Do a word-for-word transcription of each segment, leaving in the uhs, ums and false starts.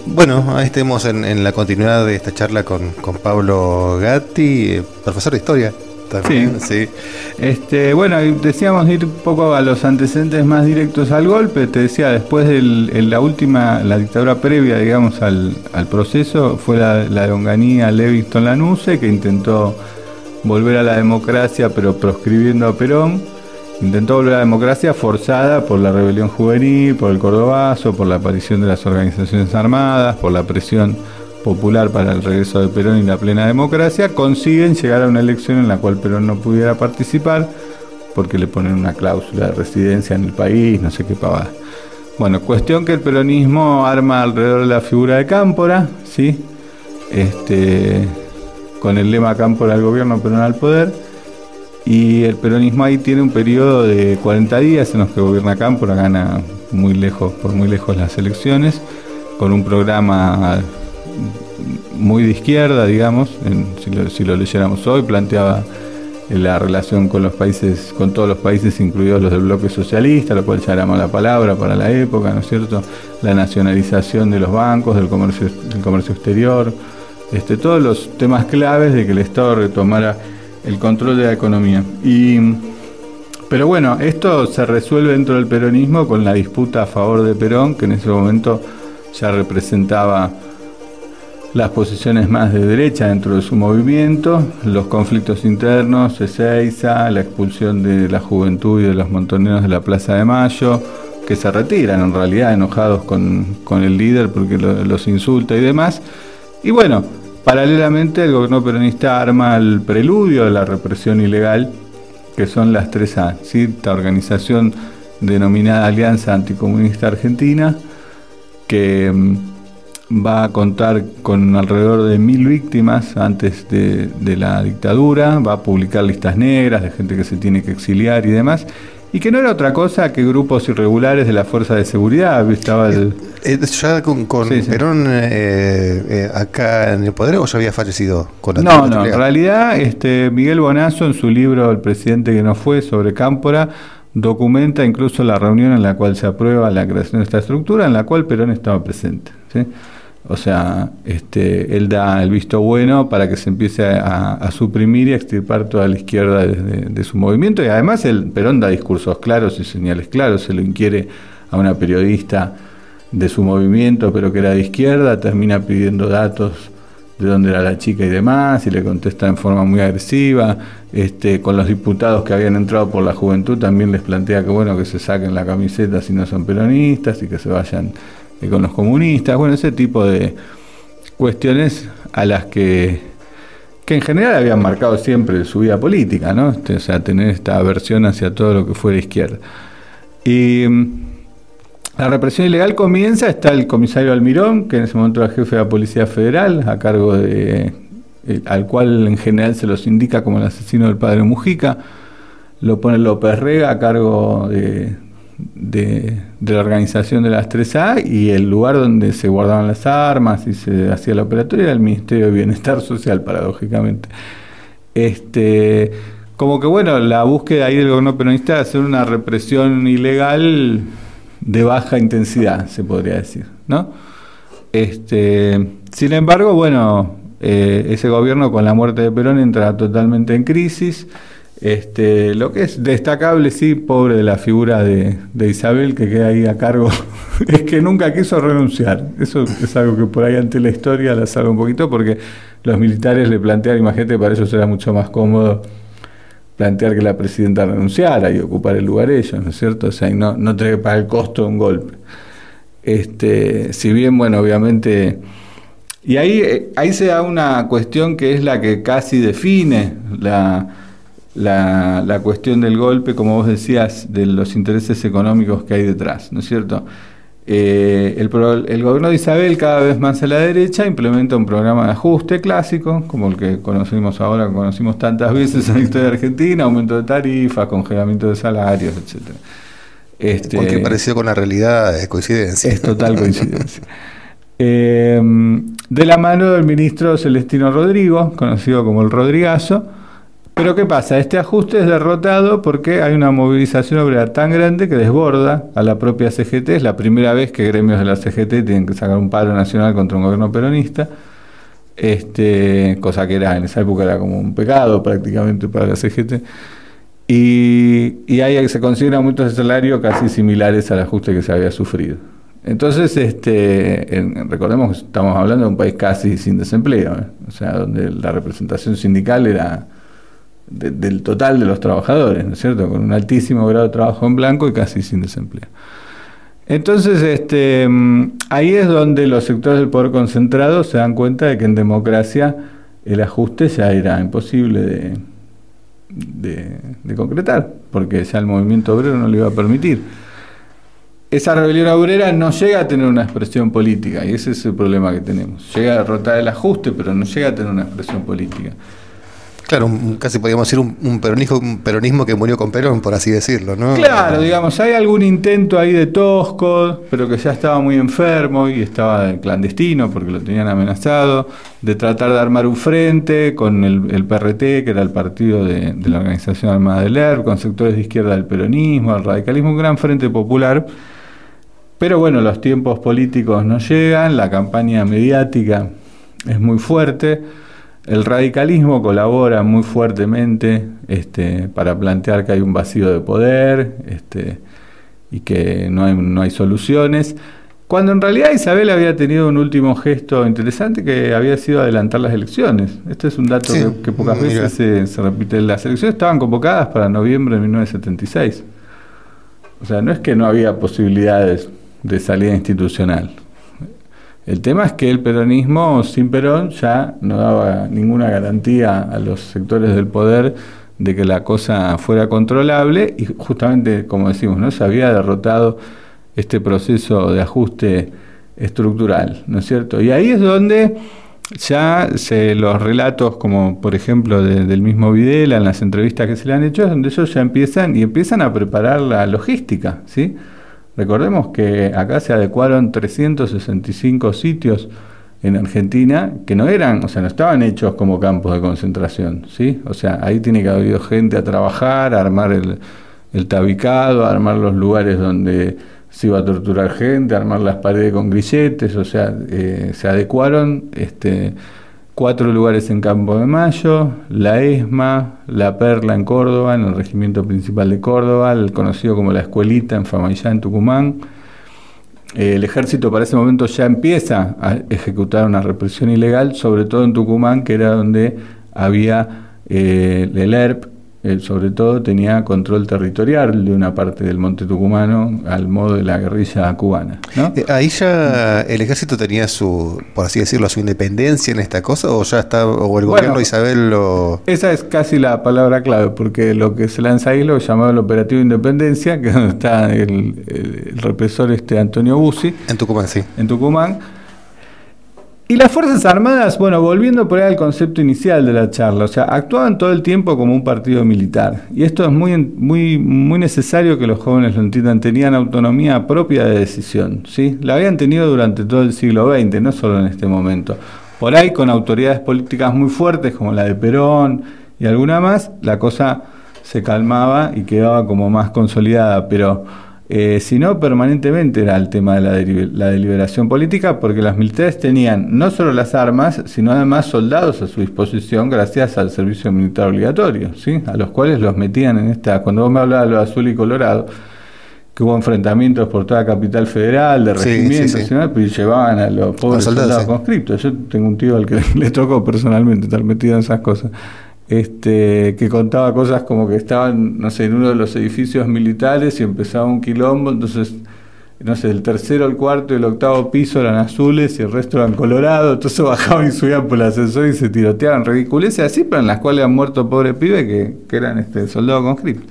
Bueno, ahí estemos en, en la continuidad de esta charla con, con Pablo Gatti, eh, profesor de historia también. Sí. sí. Este, bueno, decíamos ir un poco a los antecedentes más directos al golpe. Te decía, después de la última, la dictadura previa, digamos, al, al proceso, fue la, la de Onganía Levingston Lanusse, que intentó volver a la democracia, pero proscribiendo a Perón. Intentó volver a la democracia forzada por la rebelión juvenil, por el Cordobazo, por la aparición de las organizaciones armadas, por la presión popular para el regreso de Perón y la plena democracia. Consiguen llegar a una elección en la cual Perón no pudiera participar porque le ponen una cláusula de residencia en el país, no sé qué pavada. Bueno, cuestión que el peronismo arma alrededor de la figura de Cámpora, ¿sí? Este, con el lema Cámpora al gobierno, Perón al poder. Y el peronismo ahí tiene un periodo de cuarenta días en los que gobierna Cámpora, gana muy lejos, por muy lejos las elecciones, con un programa muy de izquierda, digamos, en, si, lo, si lo leyéramos hoy, planteaba la relación con los países, con todos los países, incluidos los del bloque socialista, lo cual ya era mala palabra para la época, ¿no es cierto? La nacionalización de los bancos, del comercio, del comercio exterior, este, todos los temas claves de que el Estado retomara el control de la economía. Y, pero bueno, esto se resuelve dentro del peronismo con la disputa a favor de Perón, que en ese momento ya representaba las posiciones más de derecha dentro de su movimiento, los conflictos internos, Ezeiza, la expulsión de la juventud y de los montoneros de la Plaza de Mayo, que se retiran en realidad enojados con, con el líder porque lo, los insulta y demás. Y bueno, paralelamente, el gobierno peronista arma el preludio de la represión ilegal, que son las tres A, ¿sí? Esta organización denominada Alianza Anticomunista Argentina, que mmm, va a contar con alrededor de mil víctimas antes de, de la dictadura, va a publicar listas negras de gente que se tiene que exiliar y demás, y que no era otra cosa que grupos irregulares de la fuerza de seguridad. Estaba el... Eh, eh, ¿Ya con, con sí, sí. Perón eh, eh, acá en el poder o ya había fallecido? Con la no, no, en realidad este, Miguel Bonazo en su libro El presidente que no fue, sobre Cámpora, documenta incluso la reunión en la cual se aprueba la creación de esta estructura, en la cual Perón estaba presente, ¿sí? O sea, este, él da el visto bueno para que se empiece a, a suprimir y a extirpar toda la izquierda de, de, de su movimiento, y además el Perón da discursos claros y señales claros. Se lo inquiere a una periodista de su movimiento, pero que era de izquierda, termina pidiendo datos de dónde era la chica y demás, y le contesta en forma muy agresiva. Este, con los diputados que habían entrado por la juventud también les plantea que bueno, que se saquen la camiseta si no son peronistas y que se vayan eh, con los comunistas. Bueno, ese tipo de cuestiones a las que que en general habían marcado siempre su vida política, ¿no? Este, o sea, tener esta aversión hacia todo lo que fuera izquierda. Y la represión ilegal comienza, está el comisario Almirón, que en ese momento era jefe de la Policía Federal, a cargo de, eh, al cual en general se los indica como el asesino del padre Mujica. Lo pone López Rega a cargo de, de, de la organización de las tres A, y el lugar donde se guardaban las armas y se hacía la operatoria era el Ministerio de Bienestar Social, paradójicamente. Este, como que bueno, la búsqueda ahí del gobierno peronista de hacer una represión ilegal de baja intensidad, se podría decir, ¿no? Este, sin embargo, bueno, eh, ese gobierno con la muerte de Perón entra totalmente en crisis. Este, lo que es destacable, sí, pobre de la figura de, de Isabel, que queda ahí a cargo, es que nunca quiso renunciar. Eso es algo que por ahí ante la historia la salva un poquito, porque los militares le plantearon, imagínate, para ellos era mucho más cómodo plantear que la presidenta renunciara y ocupar el lugar ellos, ¿no es cierto? O sea, y no, no tener que pagar el costo de un golpe. Este, si bien, bueno, obviamente... Y ahí, ahí se da una cuestión que es la que casi define la, la, la cuestión del golpe, como vos decías, de los intereses económicos que hay detrás, ¿no es cierto? Eh, el, el gobierno de Isabel, cada vez más a la derecha, implementa un programa de ajuste clásico, como el que conocimos ahora, que conocimos tantas veces en la historia de Argentina: aumento de tarifas, congelamiento de salarios, etcétera. Este, Cualquier parecido con la realidad es coincidencia. Es total coincidencia. eh, de la mano del ministro Celestino Rodrigo, conocido como el Rodrigazo, Pero ¿qué pasa? Este ajuste es derrotado porque hay una movilización obrera tan grande que desborda a la propia C G T. Es la primera vez que gremios de la C G T tienen que sacar un paro nacional contra un gobierno peronista, este, cosa que era en esa época era como un pecado prácticamente para la C G T. Y, y ahí se consideran aumentos de salario casi similares al ajuste que se había sufrido. Entonces, este, en, recordemos que estamos hablando de un país casi sin desempleo, ¿eh? O sea, donde la representación sindical era de, del total de los trabajadores, ¿no es cierto?, con un altísimo grado de trabajo en blanco y casi sin desempleo. Entonces, este, ahí es donde los sectores del poder concentrado se dan cuenta de que en democracia el ajuste ya era imposible de, de, de concretar, porque ya el movimiento obrero no lo iba a permitir. Esa rebelión obrera no llega a tener una expresión política, y ese es el problema que tenemos. Llega a derrotar el ajuste, pero no llega a tener una expresión política. Claro, un, casi podríamos decir un, un, peronismo, un peronismo que murió con Perón, por así decirlo, ¿no? Claro, digamos, hay algún intento ahí de Tosco, pero que ya estaba muy enfermo y estaba clandestino porque lo tenían amenazado, de tratar de armar un frente con el, el P R T, que era el partido de, de la Organización Armada del E R P, con sectores de izquierda del peronismo, del radicalismo, un gran frente popular. Pero bueno, los tiempos políticos no llegan, la campaña mediática es muy fuerte. El radicalismo colabora muy fuertemente este, para plantear que hay un vacío de poder este, y que no hay, no hay soluciones, cuando en realidad Isabel había tenido un último gesto interesante que había sido adelantar las elecciones. Este es un dato sí, que, que pocas mira. veces se, se repite. Las elecciones estaban convocadas para noviembre de mil novecientos setenta y seis. O sea, no es que no había posibilidades de salida institucional. El tema es que el peronismo sin Perón ya no daba ninguna garantía a los sectores del poder de que la cosa fuera controlable y justamente, como decimos, no se había derrotado este proceso de ajuste estructural, ¿no es cierto? Y ahí es donde ya se, los relatos, como por ejemplo de, del mismo Videla, en las entrevistas que se le han hecho, es donde ellos ya empiezan y empiezan a preparar la logística, ¿sí? Recordemos que acá se adecuaron trescientos sesenta y cinco sitios en Argentina que no eran, o sea, no estaban hechos como campos de concentración, ¿sí? O sea, ahí tiene que haber habido gente a trabajar, a armar el, el tabicado, a armar los lugares donde se iba a torturar gente, a armar las paredes con grilletes, o sea, eh, se adecuaron este, cuatro lugares en Campo de Mayo, la ESMA, la Perla en Córdoba, en el Regimiento Principal de Córdoba, el conocido como la Escuelita en Famaillá, en Tucumán. Eh, el ejército para ese momento ya empieza a ejecutar una represión ilegal, sobre todo en Tucumán, que era donde había eh, el E R P, eh, sobre todo tenía control territorial de una parte del monte tucumano al modo de la guerrilla cubana, ¿no? Eh, ahí ya el ejército tenía su, por así decirlo, su independencia en esta cosa, o ya está, o el gobierno bueno, Isabel lo... Esa es casi la palabra clave, porque lo que se lanza ahí lo llamaba el Operativo Independencia, que es donde está el, el, el represor este Antonio Bussi. En Tucumán, sí. En Tucumán. Y las Fuerzas Armadas, bueno, volviendo por ahí al concepto inicial de la charla, o sea, actuaban todo el tiempo como un partido militar. Y esto es muy, muy, muy necesario que los jóvenes lo entiendan. Tenían autonomía propia de decisión, ¿sí? La habían tenido durante todo el siglo veinte, no solo en este momento. Por ahí, con autoridades políticas muy fuertes, como la de Perón y alguna más, la cosa se calmaba y quedaba como más consolidada, pero... Eh, sino permanentemente era el tema de la, deliber- la deliberación política, porque los militares tenían no solo las armas, sino además soldados a su disposición gracias al servicio militar obligatorio, ¿sí? A los cuales los metían en esta, cuando vos me hablabas de lo azul y colorado, que hubo enfrentamientos por toda Capital Federal, de regimientos, sí, sí, sí. ¿no? Pero llevaban a los pobres a soldados, soldados sí. conscriptos. Yo tengo un tío al que le tocó personalmente estar metido en esas cosas. Este, que contaba cosas como que estaban, no sé, en uno de los edificios militares y empezaba un quilombo, entonces, no sé, el tercero, el cuarto y el octavo piso eran azules y el resto eran colorados, entonces bajaban y subían por el ascensor y se tiroteaban, ridiculeces así, pero en las cuales han muerto pobres pibes que, que eran este, soldados conscriptos.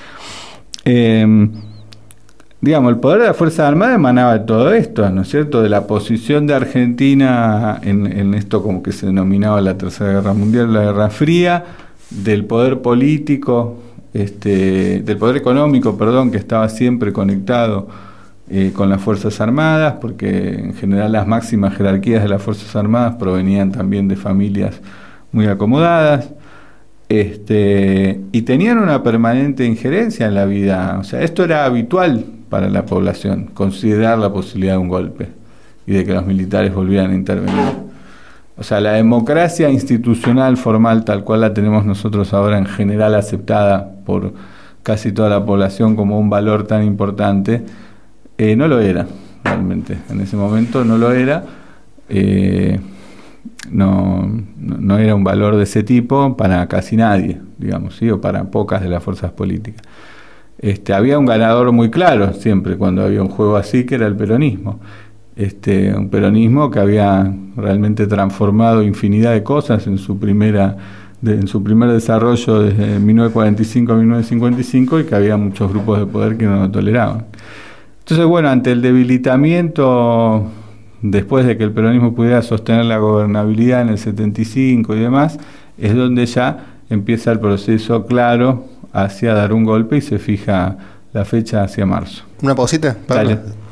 Eh, digamos, el poder de la Fuerza Armada emanaba de todo esto, ¿no es cierto?, de la posición de Argentina en, en esto como que se denominaba la Tercera Guerra Mundial, la Guerra Fría, del poder político, este, del poder económico, perdón, que estaba siempre conectado eh, con las Fuerzas Armadas, porque en general las máximas jerarquías de las Fuerzas Armadas provenían también de familias muy acomodadas. Este, y tenían una permanente injerencia en la vida. O sea, esto era habitual para la población, considerar la posibilidad de un golpe y de que los militares volvieran a intervenir. O sea, la democracia institucional formal, tal cual la tenemos nosotros ahora, en general aceptada por casi toda la población como un valor tan importante, eh, no lo era, realmente. En ese momento no lo era. Eh, No, no era un valor de ese tipo para casi nadie, digamos, ¿sí? O para pocas de las fuerzas políticas. Este, había un ganador muy claro siempre cuando había un juego así, que era el peronismo. Este, un peronismo que había realmente transformado infinidad de cosas en su primera, de, en su primer desarrollo desde mil novecientos cuarenta y cinco a mil novecientos cincuenta y cinco, y que había muchos grupos de poder que no lo toleraban. Entonces, bueno, ante el debilitamiento, después de que el peronismo pudiera sostener la gobernabilidad en el setenta y cinco y demás, es donde ya empieza el proceso claro hacia dar un golpe y se fija la fecha hacia marzo. ¿Una pausita, Pablo? Dale.